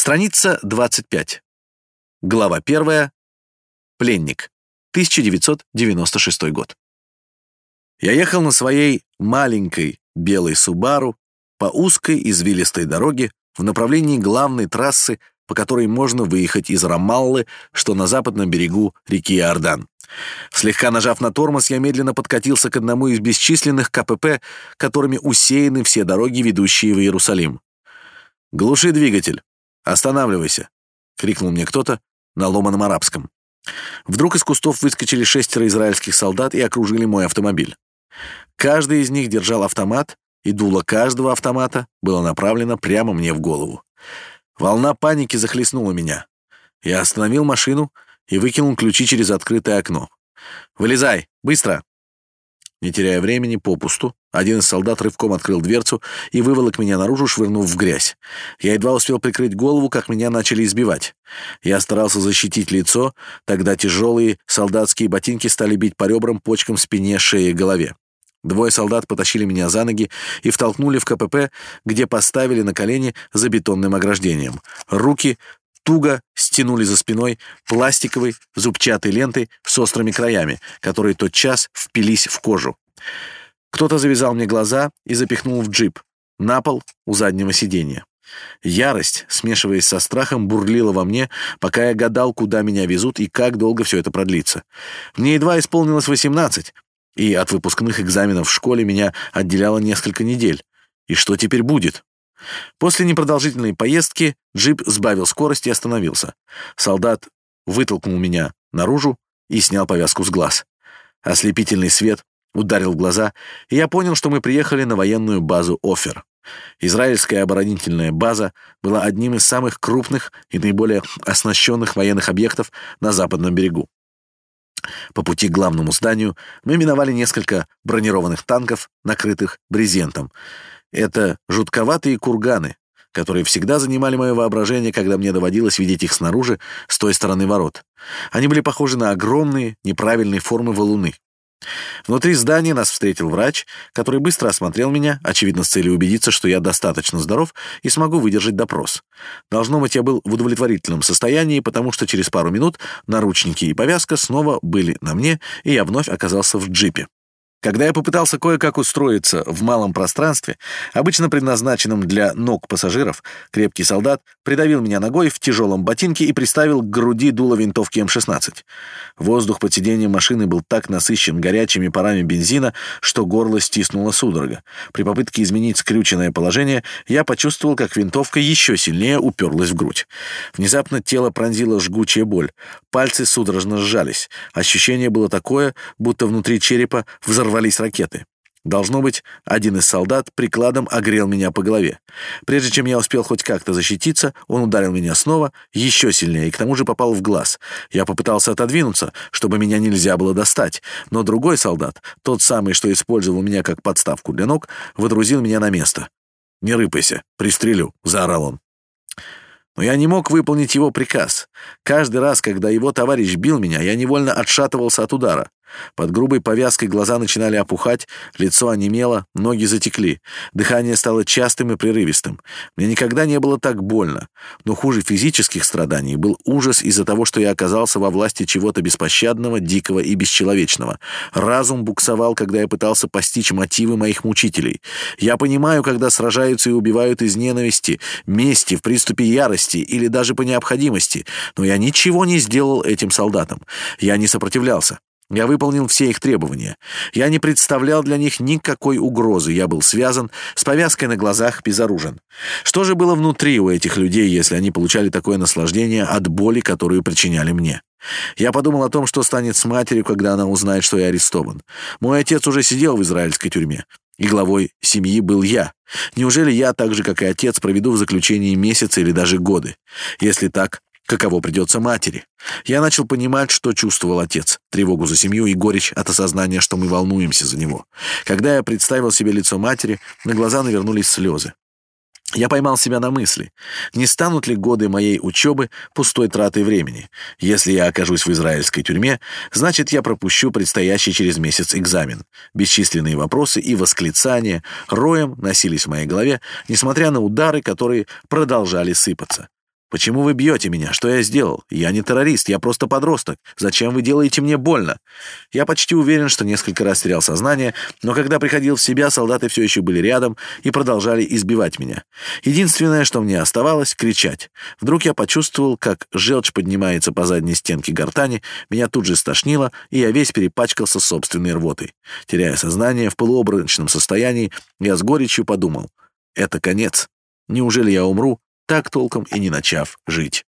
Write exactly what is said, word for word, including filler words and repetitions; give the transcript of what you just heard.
Страница двадцать пять. Глава первая. Пленник. тысяча девятьсот девяносто шестой год. Я ехал на своей маленькой белой Субару по узкой извилистой дороге в направлении главной трассы, по которой можно выехать из Рамаллы, что на западном берегу реки Иордан. Слегка нажав на тормоз, я медленно подкатился к одному из бесчисленных ка пэ пэ, которыми усеяны все дороги, ведущие в Иерусалим. «Глуши двигатель! Останавливайся!» — крикнул мне кто-то на ломаном арабском. Вдруг из кустов выскочили шестеро израильских солдат и окружили мой автомобиль. Каждый из них держал автомат, и дуло каждого автомата было направлено прямо мне в голову. Волна паники захлестнула меня. Я остановил машину и выкинул ключи через открытое окно. «Вылезай! Быстро!» Не теряя времени попусту, один из солдат рывком открыл дверцу и выволок меня наружу, швырнув в грязь. Я едва успел прикрыть голову, как меня начали избивать. Я старался защитить лицо, тогда тяжелые солдатские ботинки стали бить по ребрам, почкам, спине, шее и голове. Двое солдат потащили меня за ноги и втолкнули в ка пэ пэ, где поставили на колени за бетонным ограждением. Руки туго стянули за спиной пластиковой зубчатой лентой с острыми краями, которые тотчас впились в кожу. Кто-то завязал мне глаза и запихнул в джип, на пол у заднего сиденья. Ярость, смешиваясь со страхом, бурлила во мне, пока я гадал, куда меня везут и как долго все это продлится. Мне едва исполнилось восемнадцать, и от выпускных экзаменов в школе меня отделяло несколько недель. И что теперь будет? После непродолжительной поездки джип сбавил скорость и остановился. Солдат вытолкнул меня наружу и снял повязку с глаз. Ослепительный свет ударил в глаза, и я понял, что мы приехали на военную базу Офер. Израильская оборонительная база была одним из самых крупных и наиболее оснащенных военных объектов на западном берегу. По пути к главному зданию мы миновали несколько бронированных танков, накрытых брезентом. Это жутковатые курганы, которые всегда занимали мое воображение, когда мне доводилось видеть их снаружи, с той стороны ворот. Они были похожи на огромные, неправильной формы валуны. Внутри здания нас встретил врач, который быстро осмотрел меня, очевидно, с целью убедиться, что я достаточно здоров и смогу выдержать допрос. Должно быть, я был в удовлетворительном состоянии, потому что через пару минут наручники и повязка снова были на мне, и я вновь оказался в джипе. Когда я попытался кое-как устроиться в малом пространстве, обычно предназначенном для ног пассажиров, крепкий солдат придавил меня ногой в тяжелом ботинке и приставил к груди дуло винтовки эм шестнадцать. Воздух под сиденьем машины был так насыщен горячими парами бензина, что горло стиснуло судорога. При попытке изменить скрюченное положение я почувствовал, как винтовка еще сильнее уперлась в грудь. Внезапно тело пронзила жгучая боль. Пальцы судорожно сжались. Ощущение было такое, будто внутри черепа взорвались ракеты. Должно быть, один из солдат прикладом огрел меня по голове. Прежде чем я успел хоть как-то защититься, он ударил меня снова, еще сильнее, и к тому же попал в глаз. Я попытался отодвинуться, чтобы меня нельзя было достать, но другой солдат, тот самый, что использовал меня как подставку для ног, водрузил меня на место. «Не рыпайся, пристрелю», — заорал он. Но я не мог выполнить его приказ. Каждый раз, когда его товарищ бил меня, я невольно отшатывался от удара. Под грубой повязкой глаза начинали опухать, лицо онемело, ноги затекли. Дыхание стало частым и прерывистым. Мне никогда не было так больно. Но хуже физических страданий был ужас из-за того, что я оказался во власти чего-то беспощадного, дикого и бесчеловечного. Разум буксовал, когда я пытался постичь мотивы моих мучителей. Я понимаю, когда сражаются и убивают из ненависти, мести, в приступе ярости или даже по необходимости. Но я ничего не сделал этим солдатам. Я не сопротивлялся. Я выполнил все их требования. Я не представлял для них никакой угрозы. Я был связан, с повязкой на глазах, безоружен. Что же было внутри у этих людей, если они получали такое наслаждение от боли, которую причиняли мне? Я подумал о том, что станет с матерью, когда она узнает, что я арестован. Мой отец уже сидел в израильской тюрьме, и главой семьи был я. Неужели я, так же, как и отец, проведу в заключении месяцы или даже годы? Если так, каково придется матери? Я начал понимать, что чувствовал отец, тревогу за семью и горечь от осознания, что мы волнуемся за него. Когда я представил себе лицо матери, на глаза навернулись слезы. Я поймал себя на мысли, не станут ли годы моей учебы пустой тратой времени. Если я окажусь в израильской тюрьме, значит, я пропущу предстоящий через месяц экзамен. Бесчисленные вопросы и восклицания роем носились в моей голове, несмотря на удары, которые продолжали сыпаться. Почему вы бьете меня? Что я сделал? Я не террорист, я просто подросток. Зачем вы делаете мне больно?» Я почти уверен, что несколько раз терял сознание, но когда приходил в себя, солдаты все еще были рядом и продолжали избивать меня. Единственное, что мне оставалось — кричать. Вдруг я почувствовал, как желчь поднимается по задней стенке гортани, меня тут же стошнило, и я весь перепачкался собственной рвотой. Теряя сознание в полуобморочном состоянии, я с горечью подумал: это конец. Неужели я умру, так толком и не начав жить?